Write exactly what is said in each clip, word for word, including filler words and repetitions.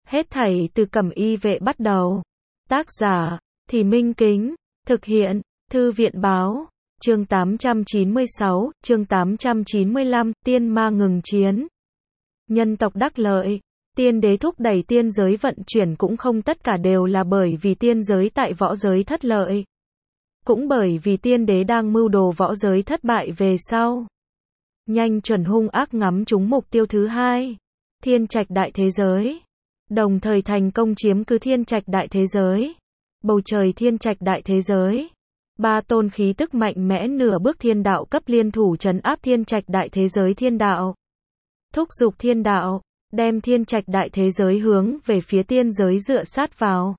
Hết thảy từ Cẩm Y Vệ bắt đầu. Tác giả, Thì Minh Kính. Thực hiện, Thư viện Báo. Chương tám trăm chín mươi sáu, chương tám trăm chín mươi lăm, tiên ma ngừng chiến. Nhân tộc đắc lợi. Tiên đế thúc đẩy tiên giới vận chuyển cũng không tất cả đều là bởi vì tiên giới tại võ giới thất lợi. Cũng bởi vì tiên đế đang mưu đồ võ giới thất bại về sau. Nhanh chuẩn hung ác ngắm trúng mục tiêu thứ hai. Thiên trạch đại thế giới. Đồng thời thành công chiếm cứ thiên trạch đại thế giới. Bầu trời thiên trạch đại thế giới. Ba tôn khí tức mạnh mẽ nửa bước thiên đạo cấp liên thủ trấn áp thiên trạch đại thế giới thiên đạo. Thúc giục thiên đạo, đem thiên trạch đại thế giới hướng về phía tiên giới dựa sát vào.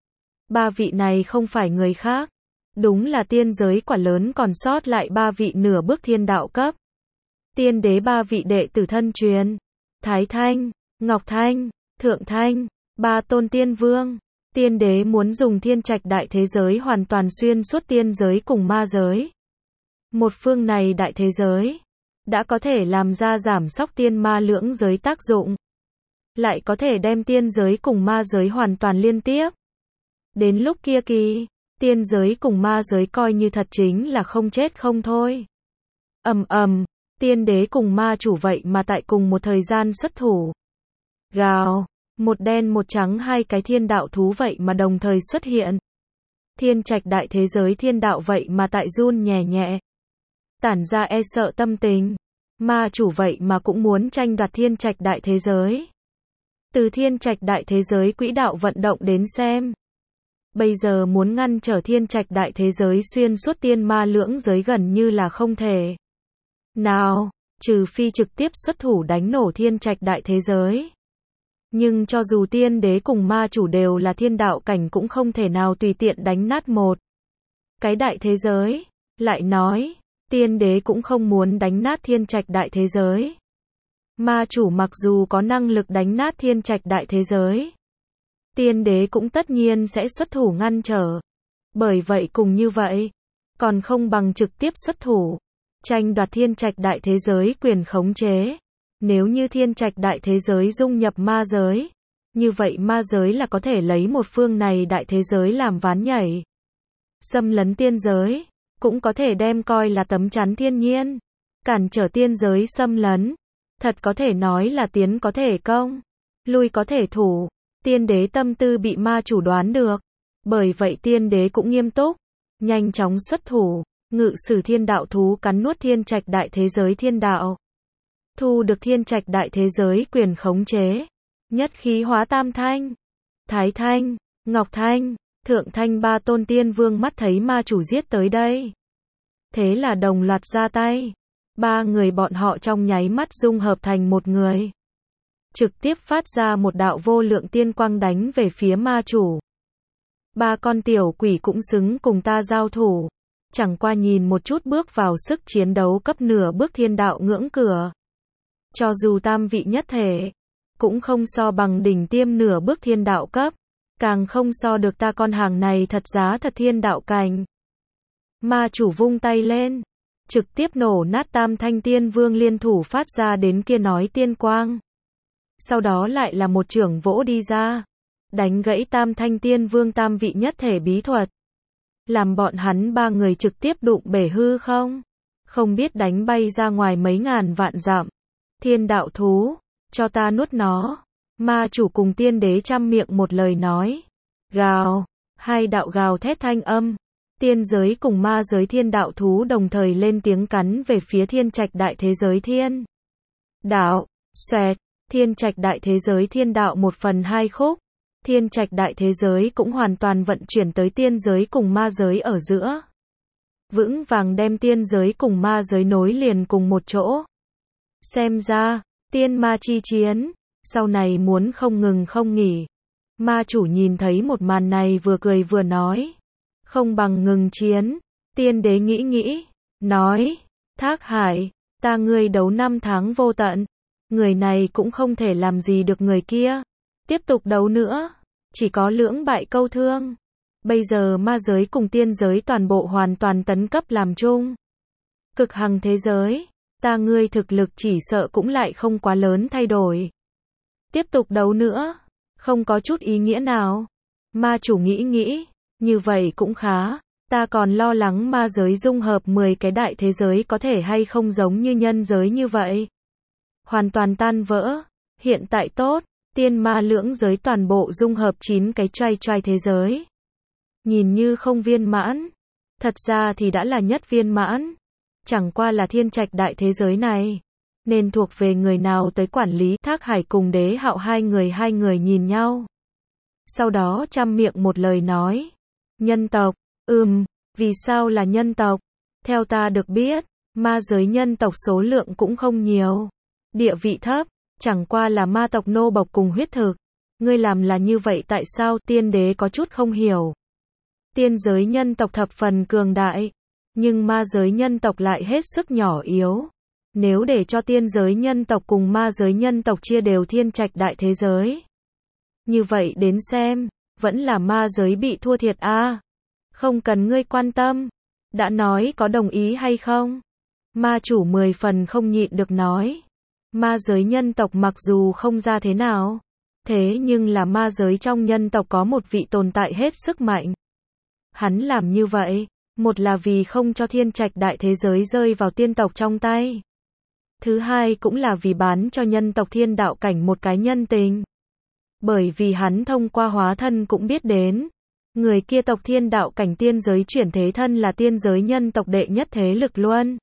Ba vị này không phải người khác. Đúng là tiên giới quả lớn còn sót lại ba vị nửa bước thiên đạo cấp. Tiên đế ba vị đệ tử thân truyền. Thái Thanh, Ngọc Thanh, Thượng Thanh, ba tôn tiên vương. Tiên đế muốn dùng thiên trạch đại thế giới hoàn toàn xuyên suốt tiên giới cùng ma giới. Một phương này đại thế giới đã có thể làm ra giảm sóc tiên ma lưỡng giới tác dụng. Lại có thể đem tiên giới cùng ma giới hoàn toàn liên tiếp. Đến lúc kia kỳ, tiên giới cùng ma giới coi như thật chính là không chết không thôi. Ầm ầm, tiên đế cùng ma chủ vậy mà tại cùng một thời gian xuất thủ. Gào, một đen một trắng hai cái thiên đạo thú vậy mà đồng thời xuất hiện. Thiên trạch đại thế giới thiên đạo vậy mà tại run nhẹ nhẹ. Tản ra e sợ tâm tình. Ma chủ vậy mà cũng muốn tranh đoạt thiên trạch đại thế giới. Từ thiên trạch đại thế giới quỹ đạo vận động đến xem. Bây giờ muốn ngăn trở thiên trạch đại thế giới xuyên suốt tiên ma lưỡng giới gần như là không thể. Nào, trừ phi trực tiếp xuất thủ đánh nổ thiên trạch đại thế giới. Nhưng cho dù tiên đế cùng ma chủ đều là thiên đạo cảnh cũng không thể nào tùy tiện đánh nát một cái đại thế giới. Lại nói, tiên đế cũng không muốn đánh nát thiên trạch đại thế giới. Ma chủ mặc dù có năng lực đánh nát thiên trạch đại thế giới, tiên đế cũng tất nhiên sẽ xuất thủ ngăn trở. Bởi vậy cùng như vậy, còn không bằng trực tiếp xuất thủ, tranh đoạt thiên trạch đại thế giới quyền khống chế. Nếu như thiên trạch đại thế giới dung nhập ma giới, như vậy ma giới là có thể lấy một phương này đại thế giới làm ván nhảy. Xâm lấn tiên giới, cũng có thể đem coi là tấm chắn thiên nhiên, cản trở tiên giới xâm lấn. Thật có thể nói là tiến có thể công, lui có thể thủ. Tiên đế tâm tư bị ma chủ đoán được. Bởi vậy tiên đế cũng nghiêm túc, nhanh chóng xuất thủ, ngự sử thiên đạo thú cắn nuốt thiên trạch đại thế giới thiên đạo. Thu được thiên trạch đại thế giới quyền khống chế. Nhất khí hóa tam thanh. Thái Thanh, Ngọc Thanh, Thượng Thanh ba tôn tiên vương mắt thấy ma chủ giết tới đây. Thế là đồng loạt ra tay. Ba người bọn họ trong nháy mắt dung hợp thành một người. Trực tiếp phát ra một đạo vô lượng tiên quang đánh về phía ma chủ. Ba con tiểu quỷ cũng xứng cùng ta giao thủ. Chẳng qua nhìn một chút bước vào sức chiến đấu cấp nửa bước thiên đạo ngưỡng cửa. Cho dù tam vị nhất thể, cũng không so bằng đỉnh tiêm nửa bước thiên đạo cấp. Càng không so được ta con hàng này thật giá thật thiên đạo cảnh. Ma chủ vung tay lên, trực tiếp nổ nát tam thanh tiên vương liên thủ phát ra đến kia nói tiên quang. Sau đó lại là một chưởng vỗ đi ra, đánh gãy tam thanh tiên vương tam vị nhất thể bí thuật. Làm bọn hắn ba người trực tiếp đụng bể hư không. Không biết đánh bay ra ngoài mấy ngàn vạn dặm. Thiên đạo thú, cho ta nuốt nó. Ma chủ cùng tiên đế trăm miệng một lời nói. Gào, hai đạo gào thét thanh âm. Tiên giới cùng ma giới thiên đạo thú đồng thời lên tiếng cắn về phía thiên trạch đại thế giới thiên đạo. Xoẹt, thiên trạch đại thế giới thiên đạo một phần hai khúc. Thiên trạch đại thế giới cũng hoàn toàn vận chuyển tới tiên giới cùng ma giới ở giữa. Vững vàng đem tiên giới cùng ma giới nối liền cùng một chỗ. Xem ra, tiên ma chi chiến, sau này muốn không ngừng không nghỉ. Ma chủ nhìn thấy một màn này vừa cười vừa nói. Không bằng ngừng chiến. Tiên đế nghĩ nghĩ, nói, Thác Hải, ta ngươi đấu năm tháng vô tận. Người này cũng không thể làm gì được người kia. Tiếp tục đấu nữa, chỉ có lưỡng bại câu thương. Bây giờ ma giới cùng tiên giới toàn bộ hoàn toàn tấn cấp làm chung. Cực hằng thế giới, ta ngươi thực lực chỉ sợ cũng lại không quá lớn thay đổi. Tiếp tục đấu nữa, Không có chút ý nghĩa nào. Ma chủ nghĩ nghĩ, như vậy cũng khá. Ta còn lo lắng ma giới dung hợp mười cái đại thế giới có thể hay không giống như nhân giới như vậy. Hoàn toàn tan vỡ. Hiện tại tốt, tiên ma lưỡng giới toàn bộ dung hợp chín cái trai trai thế giới. Nhìn như không viên mãn. Thật ra thì đã là nhất viên mãn. Chẳng qua là thiên trạch đại thế giới này. Nên thuộc về người nào tới quản lý. Thác Hải cùng Đế Hạo hai người hai người nhìn nhau. Sau đó trăm miệng một lời nói. Nhân tộc, ừm, vì sao là nhân tộc? Theo ta được biết, ma giới nhân tộc số lượng cũng không nhiều. Địa vị thấp, chẳng qua là ma tộc nô bộc cùng huyết thực. Ngươi làm là như vậy tại sao? Tiên đế có chút không hiểu. Tiên giới nhân tộc thập phần cường đại, nhưng ma giới nhân tộc lại hết sức nhỏ yếu. Nếu để cho tiên giới nhân tộc cùng ma giới nhân tộc chia đều thiên trạch đại thế giới. Như vậy đến xem, vẫn là ma giới bị thua thiệt a. À, không cần ngươi quan tâm. Đã nói có đồng ý hay không? Ma chủ mười phần không nhịn được nói. Ma giới nhân tộc mặc dù không ra thế nào, thế nhưng là ma giới trong nhân tộc có một vị tồn tại hết sức mạnh. Hắn làm như vậy, một là vì không cho thiên trạch đại thế giới rơi vào tiên tộc trong tay. Thứ hai cũng là vì bán cho nhân tộc thiên đạo cảnh một cái nhân tình. Bởi vì hắn thông qua hóa thân cũng biết đến, người kia tộc thiên đạo cảnh tiên giới chuyển thế thân là tiên giới nhân tộc đệ nhất thế lực luôn.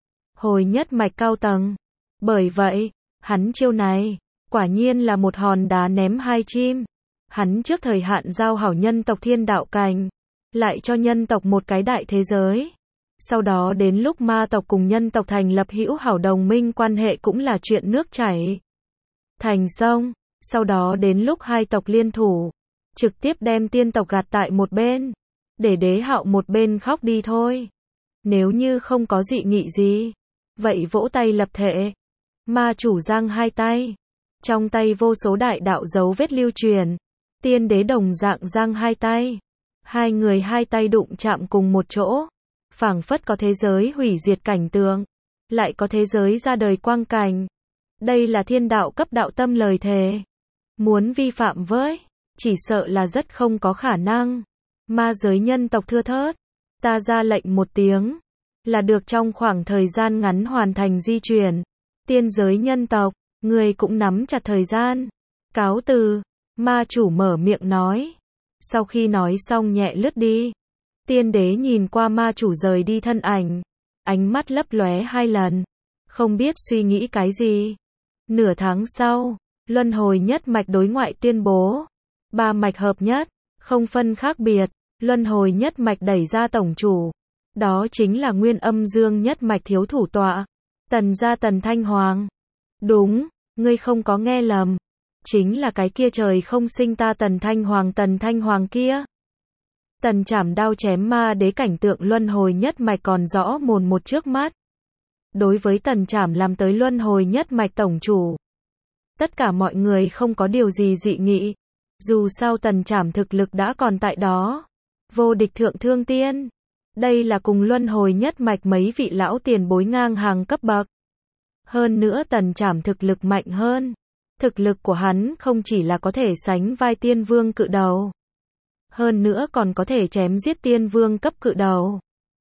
Hồi nhất mạch cao tầng. Bởi vậy, hắn chiêu này, quả nhiên là một hòn đá ném hai chim. Hắn trước thời hạn giao hảo nhân tộc thiên đạo cảnh, lại cho nhân tộc một cái đại thế giới. Sau đó đến lúc ma tộc cùng nhân tộc thành lập hữu hảo đồng minh quan hệ cũng là chuyện nước chảy thành sông. Sau đó đến lúc hai tộc liên thủ, trực tiếp đem tiên tộc gạt tại một bên, để Đế Hạo một bên khóc đi thôi. Nếu như không có dị nghị gì, vậy vỗ tay lập thệ. Ma chủ giang hai tay, trong tay vô số đại đạo dấu vết lưu truyền. Tiên đế đồng dạng giang hai tay, hai người hai tay đụng chạm cùng một chỗ, phảng phất có thế giới hủy diệt cảnh tượng, lại có thế giới ra đời quang cảnh. Đây là thiên đạo cấp đạo tâm lời thề. Muốn vi phạm với, chỉ sợ là rất không có khả năng. Ma giới nhân tộc thưa thớt, ta ra lệnh một tiếng, là được trong khoảng thời gian ngắn hoàn thành di chuyển. Tiên giới nhân tộc, người cũng nắm chặt thời gian. Cáo từ, ma chủ mở miệng nói. Sau khi nói xong nhẹ lướt đi. Tiên đế nhìn qua ma chủ rời đi thân ảnh, ánh mắt lấp lóe hai lần, không biết suy nghĩ cái gì. Nửa tháng sau, luân hồi nhất mạch đối ngoại tuyên bố, ba mạch hợp nhất, không phân khác biệt. Luân hồi nhất mạch đẩy ra tổng chủ, đó chính là Nguyên Âm Dương nhất mạch thiếu thủ tọa, Tần gia Tần Thanh Hoàng. Đúng, ngươi không có nghe lầm, chính là cái kia trời không sinh ta Tần Thanh Hoàng. Tần Thanh Hoàng kia, Tần chảm đao chém ma đế cảnh tượng luân hồi nhất mạch còn rõ mồn một trước mắt. Đối với Tần chảm làm tới luân hồi nhất mạch tổng chủ, tất cả mọi người không có điều gì dị nghị. Dù sao Tần chảm thực lực đã còn tại đó, vô địch thượng thương tiên. Đây là cùng luân hồi nhất mạch mấy vị lão tiền bối ngang hàng cấp bậc. Hơn nữa Tần chảm thực lực mạnh hơn. Thực lực của hắn không chỉ là có thể sánh vai tiên vương cự đầu, hơn nữa còn có thể chém giết tiên vương cấp cự đầu.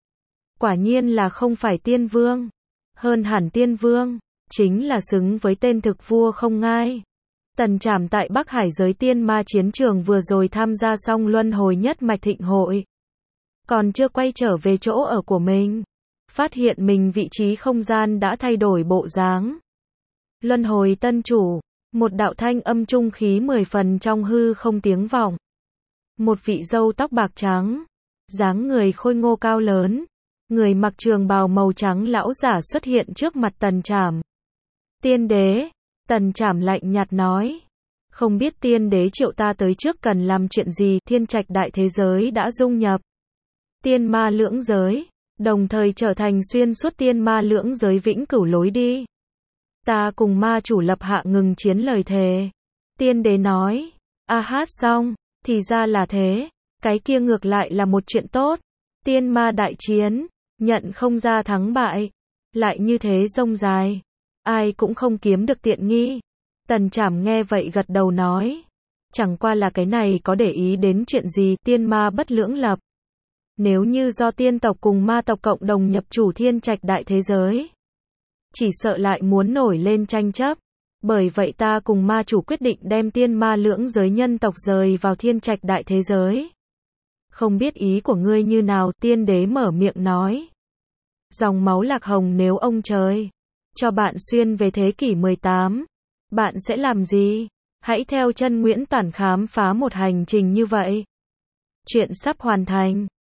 Quả nhiên là không phải tiên vương, hơn hẳn tiên vương, chính là xứng với tên thực vua không ngai. Tần chảm tại Bắc Hải giới tiên ma chiến trường vừa rồi tham gia xong luân hồi nhất mạch thịnh hội, còn chưa quay trở về chỗ ở của mình, phát hiện mình vị trí không gian đã thay đổi bộ dáng. Luân hồi tân chủ, một đạo thanh âm trung khí mười phần trong hư không tiếng vọng. Một vị râu tóc bạc trắng, dáng người khôi ngô cao lớn, người mặc trường bào màu trắng lão giả xuất hiện trước mặt Tần chảm. Tiên đế, Tần chảm lạnh nhạt nói. Không biết tiên đế triệu ta tới trước cần làm chuyện gì. Thiên trạch đại thế giới đã dung nhập tiên ma lưỡng giới, đồng thời trở thành xuyên suốt tiên ma lưỡng giới vĩnh cửu lối đi. Ta cùng ma chủ lập hạ ngừng chiến lời thề. Tiên đế nói. A hát xong, thì ra là thế, cái kia ngược lại là một chuyện tốt. Tiên ma đại chiến, nhận không ra thắng bại, lại như thế rông dài, ai cũng không kiếm được tiện nghi. Tần chảm nghe vậy gật đầu nói. Chẳng qua là cái này có để ý đến chuyện gì, tiên ma bất lưỡng lập. Nếu như do tiên tộc cùng ma tộc cộng đồng nhập chủ thiên trạch đại thế giới, chỉ sợ lại muốn nổi lên tranh chấp. Bởi vậy ta cùng ma chủ quyết định đem tiên ma lưỡng giới nhân tộc rời vào thiên trạch đại thế giới. Không biết ý của ngươi như nào, tiên đế mở miệng nói. Dòng máu lạc hồng, nếu ông trời cho bạn xuyên về thế kỷ mười tám, bạn sẽ làm gì? Hãy theo chân Nguyễn Toản khám phá một hành trình như vậy. Chuyện sắp hoàn thành.